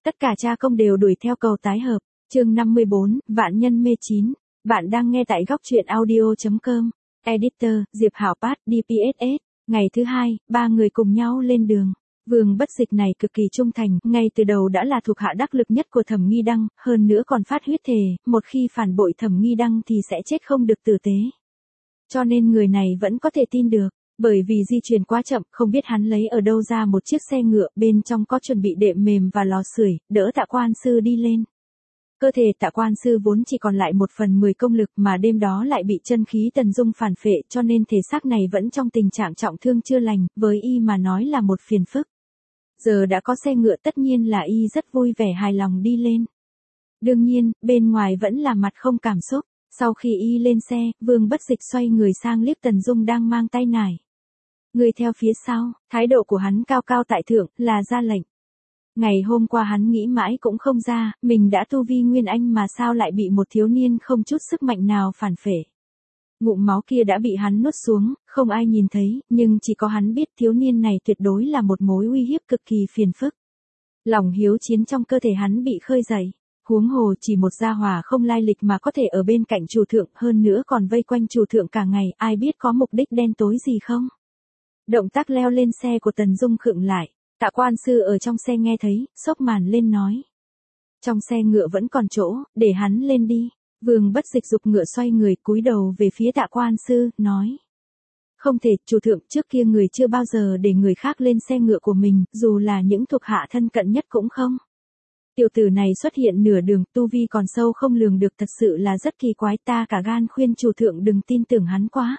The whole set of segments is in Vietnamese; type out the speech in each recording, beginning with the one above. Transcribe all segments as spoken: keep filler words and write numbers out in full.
Tất cả cha công đều đuổi theo cầu tái hợp. Chương năm mươi bốn, Vạn nhân mê chín. Bạn đang nghe tại góc truyện audio chấm com. Editor, Diệp Hảo Pát, đê pê ét ét. Ngày thứ hai, ba người cùng nhau lên đường. Vương Bất Dịch này cực kỳ trung thành, ngay từ đầu đã là thuộc hạ đắc lực nhất của Thẩm Nghi Đăng, hơn nữa còn phát huyết thề, một khi phản bội Thẩm Nghi Đăng thì sẽ chết không được tử tế. Cho nên người này vẫn có thể tin được, bởi vì di chuyển quá chậm, không biết hắn lấy ở đâu ra một chiếc xe ngựa, bên trong có chuẩn bị đệm mềm và lò sưởi, đỡ Tạ Quan Sư đi lên. Cơ thể Tạ Quan Sư vốn chỉ còn lại một phần mười công lực mà đêm đó lại bị chân khí Tần Dung phản phệ, cho nên thể xác này vẫn trong tình trạng trọng thương chưa lành, với y mà nói là một phiền phức. Giờ đã có xe ngựa tất nhiên là y rất vui vẻ hài lòng đi lên. Đương nhiên, bên ngoài vẫn là mặt không cảm xúc. Sau khi y lên xe, Vương Bất Dịch xoay người sang liếc Tần Dung đang mang tay nải. Người theo phía sau, thái độ của hắn cao cao tại thượng, là ra lệnh. Ngày hôm qua hắn nghĩ mãi cũng không ra, mình đã tu vi Nguyên Anh mà sao lại bị một thiếu niên không chút sức mạnh nào phản phệ. Ngụm máu kia đã bị hắn nuốt xuống, không ai nhìn thấy, nhưng chỉ có hắn biết thiếu niên này tuyệt đối là một mối uy hiếp cực kỳ phiền phức. Lòng hiếu chiến trong cơ thể hắn bị khơi dậy. Huống hồ chỉ một gia hỏa không lai lịch mà có thể ở bên cạnh chủ thượng, hơn nữa còn vây quanh chủ thượng cả ngày, ai biết có mục đích đen tối gì không? Động tác leo lên xe của Tần Dung khựng lại, Tạ Quan Sư ở trong xe nghe thấy, xốc màn lên nói. Trong xe ngựa vẫn còn chỗ, để hắn lên đi. Vương Bất Dịch giục ngựa xoay người cúi đầu về phía Tạ Quan Sư, nói. Không thể, chủ thượng, trước kia người chưa bao giờ để người khác lên xe ngựa của mình, dù là những thuộc hạ thân cận nhất cũng không. Tiểu tử này xuất hiện nửa đường, tu vi còn sâu không lường được, thật sự là rất kỳ quái, ta cả gan khuyên chủ thượng đừng tin tưởng hắn quá.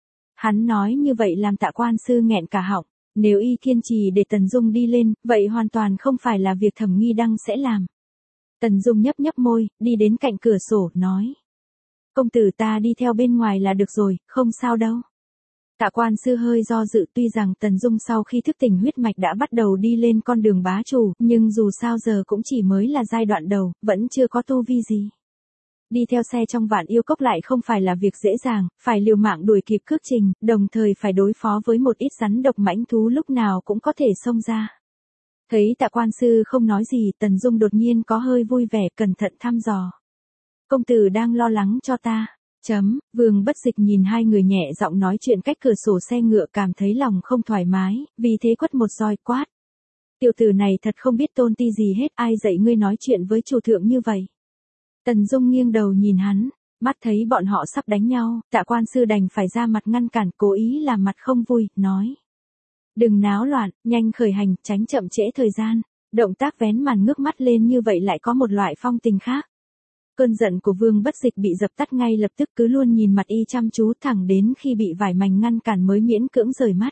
Hắn nói như vậy làm Tạ Quan Sư nghẹn cả họng, nếu y kiên trì để Tần Dung đi lên, vậy hoàn toàn không phải là việc Thẩm Nghi Đăng sẽ làm. Tần Dung nhấp nhấp môi, đi đến cạnh cửa sổ, nói. Công tử ta đi theo bên ngoài là được rồi, không sao đâu. Tạ Quan Sư hơi do dự, tuy rằng Tần Dung sau khi thức tỉnh huyết mạch đã bắt đầu đi lên con đường bá chủ, nhưng dù sao giờ cũng chỉ mới là giai đoạn đầu, vẫn chưa có tu vi gì. Đi theo xe trong Vạn Yêu Cốc lại không phải là việc dễ dàng, phải liều mạng đuổi kịp cước trình, đồng thời phải đối phó với một ít rắn độc mãnh thú lúc nào cũng có thể xông ra. Thấy Tạ Quan Sư không nói gì, Tần Dung đột nhiên có hơi vui vẻ, cẩn thận thăm dò. Công tử đang lo lắng cho ta. Chấm, Vương Bất Dịch nhìn hai người nhẹ giọng nói chuyện cách cửa sổ xe ngựa, cảm thấy lòng không thoải mái, vì thế quất một roi quát. Tiểu tử này thật không biết tôn ti gì hết, ai dạy ngươi nói chuyện với chủ thượng như vậy. Tần Dung nghiêng đầu nhìn hắn, mắt thấy bọn họ sắp đánh nhau, Tạ Quan Sư đành phải ra mặt ngăn cản, cố ý làm mặt không vui, nói. Đừng náo loạn, nhanh khởi hành, tránh chậm trễ thời gian. Động tác vén màn ngước mắt lên như vậy lại có một loại phong tình khác. Cơn giận của Vương Bất Dịch bị dập tắt ngay lập tức, cứ luôn nhìn mặt y chăm chú thẳng đến khi bị vải mảnh ngăn cản mới miễn cưỡng rời mắt.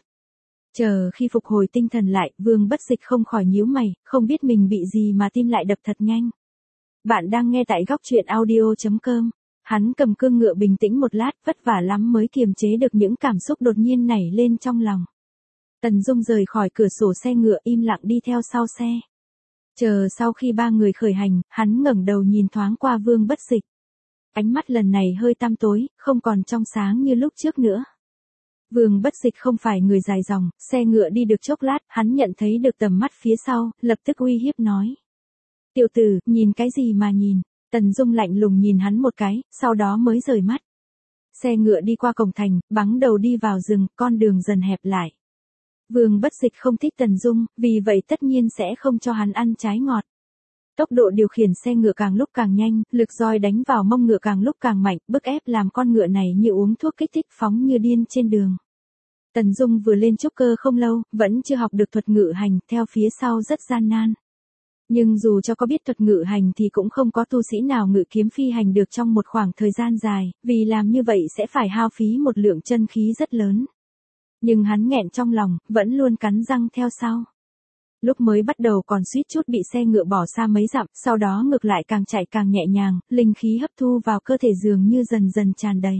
Chờ khi phục hồi tinh thần lại, Vương Bất Dịch không khỏi nhíu mày, không biết mình bị gì mà tim lại đập thật nhanh. Bạn đang nghe tại góc truyện audio chấm com. Hắn cầm cương ngựa bình tĩnh một lát, vất vả lắm mới kiềm chế được những cảm xúc đột nhiên nảy lên trong lòng. Tần Dung rời khỏi cửa sổ xe ngựa, im lặng đi theo sau xe. Chờ sau khi ba người khởi hành, hắn ngẩng đầu nhìn thoáng qua Vương Bất Dịch. Ánh mắt lần này hơi tăm tối, không còn trong sáng như lúc trước nữa. Vương Bất Dịch không phải người dài dòng, xe ngựa đi được chốc lát, hắn nhận thấy được tầm mắt phía sau, lập tức uy hiếp nói. Tiểu tử, nhìn cái gì mà nhìn? Tần Dung lạnh lùng nhìn hắn một cái, sau đó mới rời mắt. Xe ngựa đi qua cổng thành, bắn đầu đi vào rừng, con đường dần hẹp lại. Vương Bất Dịch không thích Tần Dung, vì vậy tất nhiên sẽ không cho hắn ăn trái ngọt. Tốc độ điều khiển xe ngựa càng lúc càng nhanh, lực roi đánh vào mông ngựa càng lúc càng mạnh, bức ép làm con ngựa này như uống thuốc kích thích phóng như điên trên đường. Tần Dung vừa lên trúc cơ không lâu, vẫn chưa học được thuật ngự hành, theo phía sau rất gian nan. Nhưng dù cho có biết thuật ngự hành thì cũng không có tu sĩ nào ngự kiếm phi hành được trong một khoảng thời gian dài, vì làm như vậy sẽ phải hao phí một lượng chân khí rất lớn. Nhưng hắn nghẹn trong lòng, vẫn luôn cắn răng theo sau. Lúc mới bắt đầu còn suýt chút bị xe ngựa bỏ xa mấy dặm, sau đó ngược lại càng chạy càng nhẹ nhàng, linh khí hấp thu vào cơ thể dường như dần dần tràn đầy.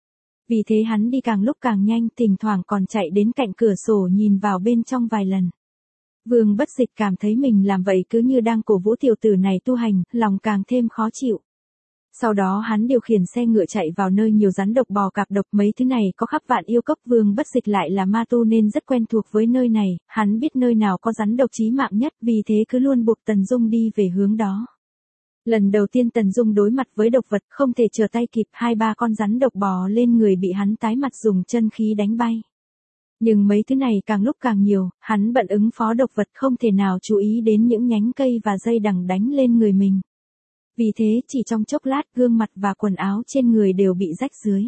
Vì thế hắn đi càng lúc càng nhanh, thỉnh thoảng còn chạy đến cạnh cửa sổ nhìn vào bên trong vài lần. Vương Bất Dịch cảm thấy mình làm vậy cứ như đang cổ vũ tiểu tử này tu hành, lòng càng thêm khó chịu. Sau đó hắn điều khiển xe ngựa chạy vào nơi nhiều rắn độc bò cạp độc, mấy thứ này có khắp Vạn Yêu Cốc. Vương Bất Dịch lại là ma tu nên rất quen thuộc với nơi này, hắn biết nơi nào có rắn độc chí mạng nhất, vì thế cứ luôn buộc Tần Dung đi về hướng đó. Lần đầu tiên Tần Dung đối mặt với độc vật không thể trở tay kịp, hai ba con rắn độc bò lên người bị hắn tái mặt dùng chân khí đánh bay. Nhưng mấy thứ này càng lúc càng nhiều, hắn bận ứng phó độc vật không thể nào chú ý đến những nhánh cây và dây đằng đánh lên người mình. Vì thế chỉ trong chốc lát gương mặt và quần áo trên người đều bị rách rưới.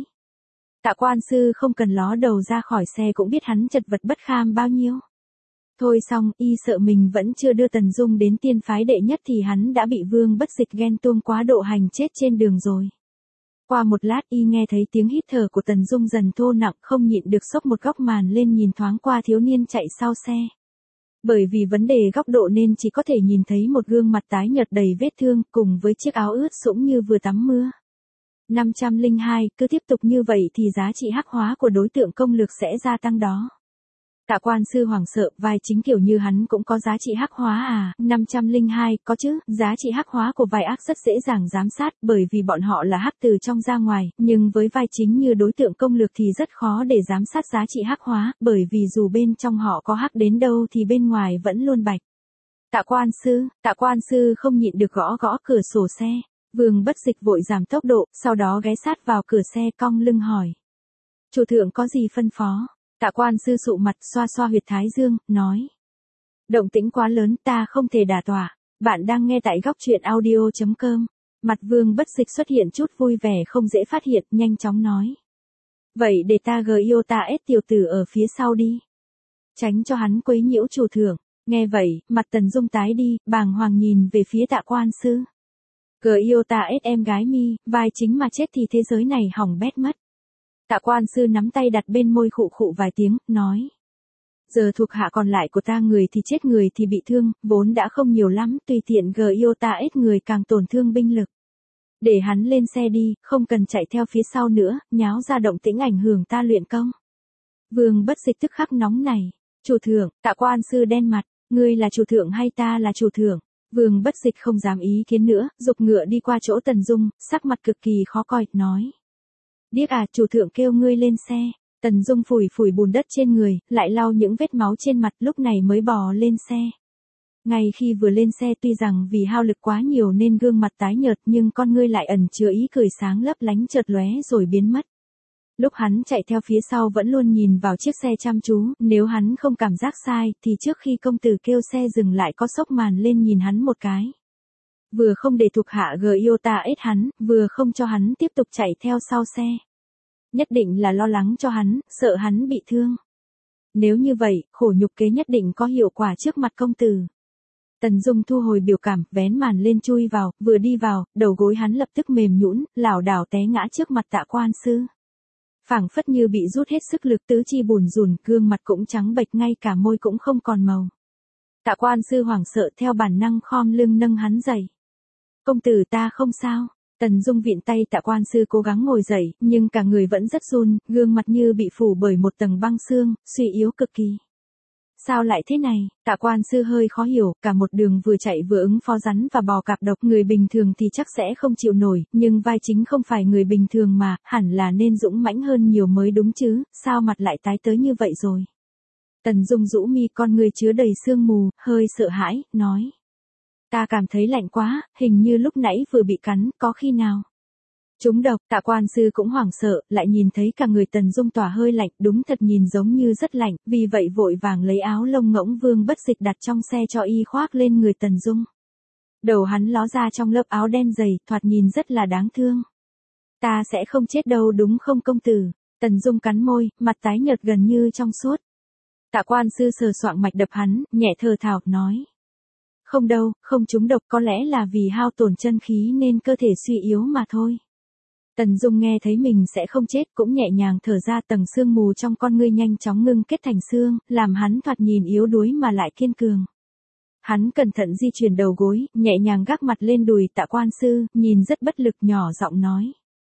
Tạ Quan Sư không cần ló đầu ra khỏi xe cũng biết hắn chật vật bất kham bao nhiêu. Thôi xong, y sợ mình vẫn chưa đưa Tần Dung đến tiên phái đệ nhất thì hắn đã bị Vương Bất Dịch ghen tuông quá độ hành chết trên đường rồi. Qua một lát y nghe thấy tiếng hít thở của Tần Dung dần thô nặng, không nhịn được xốc một góc màn lên nhìn thoáng qua thiếu niên chạy sau xe. Bởi vì vấn đề góc độ nên chỉ có thể nhìn thấy một gương mặt tái nhợt đầy vết thương cùng với chiếc áo ướt sũng như vừa tắm mưa. năm trăm lẻ hai, cứ tiếp tục như vậy thì giá trị hắc hóa của đối tượng công lực sẽ gia tăng đó. Tạ Quan Sư hoảng sợ, vai chính kiểu như hắn cũng có giá trị hắc hóa à? năm trăm lẻ hai, có chứ, giá trị hắc hóa của vai ác rất dễ dàng giám sát bởi vì bọn họ là hắc từ trong ra ngoài, nhưng với vai chính như đối tượng công lực thì rất khó để giám sát giá trị hắc hóa, bởi vì dù bên trong họ có hắc đến đâu thì bên ngoài vẫn luôn bạch. Tạ Quan Sư, Tạ Quan Sư không nhịn được gõ gõ cửa sổ xe. Vương Bất Dịch vội giảm tốc độ, sau đó ghé sát vào cửa xe cong lưng hỏi. Chủ thượng có gì phân phó? Tạ Quan Sư sụ mặt xoa xoa huyệt thái dương, nói. Động tĩnh quá lớn ta không thể đả tọa, bạn đang nghe tại góc truyện audio chấm com. Mặt Vương Bất Dịch xuất hiện chút vui vẻ không dễ phát hiện, nhanh chóng nói. Vậy để ta gờ yêu ta ết tiểu tử ở phía sau đi. Tránh cho hắn quấy nhiễu chủ thượng. Nghe vậy, mặt Tần Dung tái đi, bàng hoàng nhìn về phía Tạ Quan Sư. Gờ yêu ta ết em gái mi, vai chính mà chết thì thế giới này hỏng bét mất. Tạ Quan Sư nắm tay đặt bên môi khụ khụ vài tiếng, nói. Giờ thuộc hạ còn lại của ta người thì chết người thì bị thương, vốn đã không nhiều lắm, tùy tiện gờ yêu ta ết người càng tổn thương binh lực. Để hắn lên xe đi, không cần chạy theo phía sau nữa, nháo ra động tĩnh ảnh hưởng ta luyện công. Vương Bất Dịch tức khắc nóng này. Chủ thượng, Tạ Quan Sư đen mặt, ngươi là chủ thượng hay ta là chủ thượng? Vương Bất Dịch không dám ý kiến nữa, giục ngựa đi qua chỗ Tần Dung, sắc mặt cực kỳ khó coi, nói. Điếc à, chủ thượng kêu ngươi lên xe. Tần Dung phủi phủi bùn đất trên người, lại lau những vết máu trên mặt, lúc này mới bò lên xe. Ngay khi vừa lên xe tuy rằng vì hao lực quá nhiều nên gương mặt tái nhợt nhưng con ngươi lại ẩn chứa ý cười sáng lấp lánh chợt lóe rồi biến mất. Lúc hắn chạy theo phía sau vẫn luôn nhìn vào chiếc xe chăm chú, nếu hắn không cảm giác sai thì trước khi công tử kêu xe dừng lại có xốc màn lên nhìn hắn một cái. Vừa không để thuộc hạ gờ yêu ta ết hắn, vừa không cho hắn tiếp tục chạy theo sau xe. Nhất định là lo lắng cho hắn, sợ hắn bị thương. Nếu như vậy, khổ nhục kế nhất định có hiệu quả trước mặt công tử. Tần Dung thu hồi biểu cảm, vén màn lên chui vào, vừa đi vào, đầu gối hắn lập tức mềm nhũn, lảo đảo té ngã trước mặt Tạ Quan Sư. Phảng phất như bị rút hết sức lực, tứ chi bùn rùn, gương mặt cũng trắng bệch, ngay cả môi cũng không còn màu. Tạ Quan Sư hoảng sợ theo bản năng khom lưng nâng hắn dậy. Công tử ta không sao. Tần Dung vịn tay Tạ Quan Sư cố gắng ngồi dậy, nhưng cả người vẫn rất run, gương mặt như bị phủ bởi một tầng băng xương, suy yếu cực kỳ. Sao lại thế này? Tạ Quan Sư hơi khó hiểu, cả một đường vừa chạy vừa ứng phó rắn và bò cạp độc, người bình thường thì chắc sẽ không chịu nổi, nhưng vai chính không phải người bình thường mà, hẳn là nên dũng mãnh hơn nhiều mới đúng chứ, sao mặt lại tái tới như vậy rồi? Tần Dung rũ mi, con người chứa đầy sương mù, hơi sợ hãi, nói. Ta cảm thấy lạnh quá, hình như lúc nãy vừa bị cắn, có khi nào? Trúng độc, Tạ Quan Sư cũng hoảng sợ, lại nhìn thấy cả người Tần Dung tỏa hơi lạnh, đúng thật nhìn giống như rất lạnh, vì vậy vội vàng lấy áo lông ngỗng Vương Bất Dịch đặt trong xe cho y khoác lên người Tần Dung. Đầu hắn ló ra trong lớp áo đen dày, thoạt nhìn rất là đáng thương. Ta sẽ không chết đâu đúng không công tử? Tần Dung cắn môi, mặt tái nhợt gần như trong suốt. Tạ Quan Sư sờ soạng mạch đập hắn, nhẹ thở thào, nói. Không đâu, không trúng độc, có lẽ là vì hao tổn chân khí nên cơ thể suy yếu mà thôi. Tần Dung nghe thấy mình sẽ không chết cũng nhẹ nhàng thở ra, tầng sương mù trong con ngươi nhanh chóng ngưng kết thành xương, làm hắn thoạt nhìn yếu đuối mà lại kiên cường. Hắn cẩn thận di chuyển đầu gối, nhẹ nhàng gác mặt lên đùi Tạ Quan Sư, nhìn rất bất lực, nhỏ giọng nói.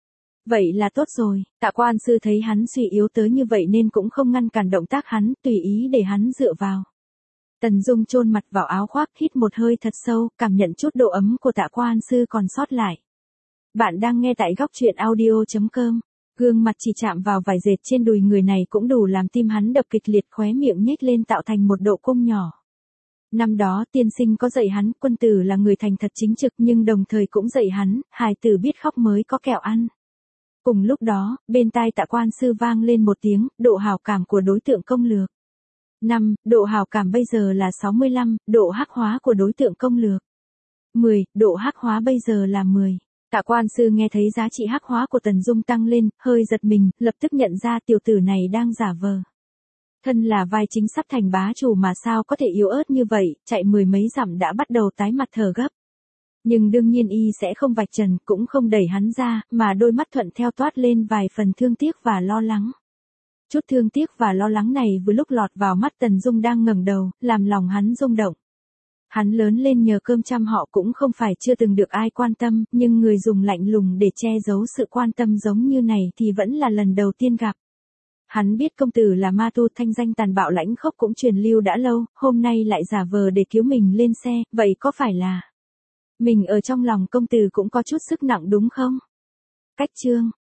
Vậy là tốt rồi. Tạ Quan Sư thấy hắn suy yếu tới như vậy nên cũng không ngăn cản động tác hắn, tùy ý để hắn dựa vào. Tần Dung chôn mặt vào áo khoác, hít một hơi thật sâu, cảm nhận chút độ ấm của Tạ Quan Sư còn sót lại. Bạn đang nghe tại góc truyện audio.com. Gương mặt chỉ chạm vào vải dệt trên đùi người này cũng đủ làm tim hắn đập kịch liệt, khóe miệng nhếch lên tạo thành một độ cong nhỏ. Năm đó tiên sinh có dạy hắn, quân tử là người thành thật chính trực, nhưng đồng thời cũng dạy hắn, hài tử biết khóc mới có kẹo ăn. Cùng lúc đó, bên tai Tạ quan sư vang lên một tiếng, độ hảo cảm của đối tượng công lược. năm. Độ hảo cảm bây giờ là sáu mươi lăm, độ hắc hóa của đối tượng công lược. mười. Độ hắc hóa bây giờ là mười. Tạ quan sư nghe thấy giá trị hắc hóa của Tần Dung tăng lên, hơi giật mình, lập tức nhận ra tiểu tử này đang giả vờ. Thân là vai chính sắp thành bá chủ mà sao có thể yếu ớt như vậy, chạy mười mấy dặm đã bắt đầu tái mặt thở gấp. Nhưng đương nhiên y sẽ không vạch trần, cũng không đẩy hắn ra, mà đôi mắt thuận theo toát lên vài phần thương tiếc và lo lắng. Chút thương tiếc và lo lắng này vừa lúc lọt vào mắt Tần Dung đang ngẩng đầu, làm lòng hắn rung động. Hắn lớn lên nhờ cơm chăm họ cũng không phải chưa từng được ai quan tâm, nhưng người dùng lạnh lùng để che giấu sự quan tâm giống như này thì vẫn là lần đầu tiên gặp. Hắn biết công tử là ma tu, thanh danh tàn bạo lãnh khốc cũng truyền lưu đã lâu, hôm nay lại giả vờ để cứu mình lên xe, vậy có phải là mình ở trong lòng công tử cũng có chút sức nặng đúng không? Cách chương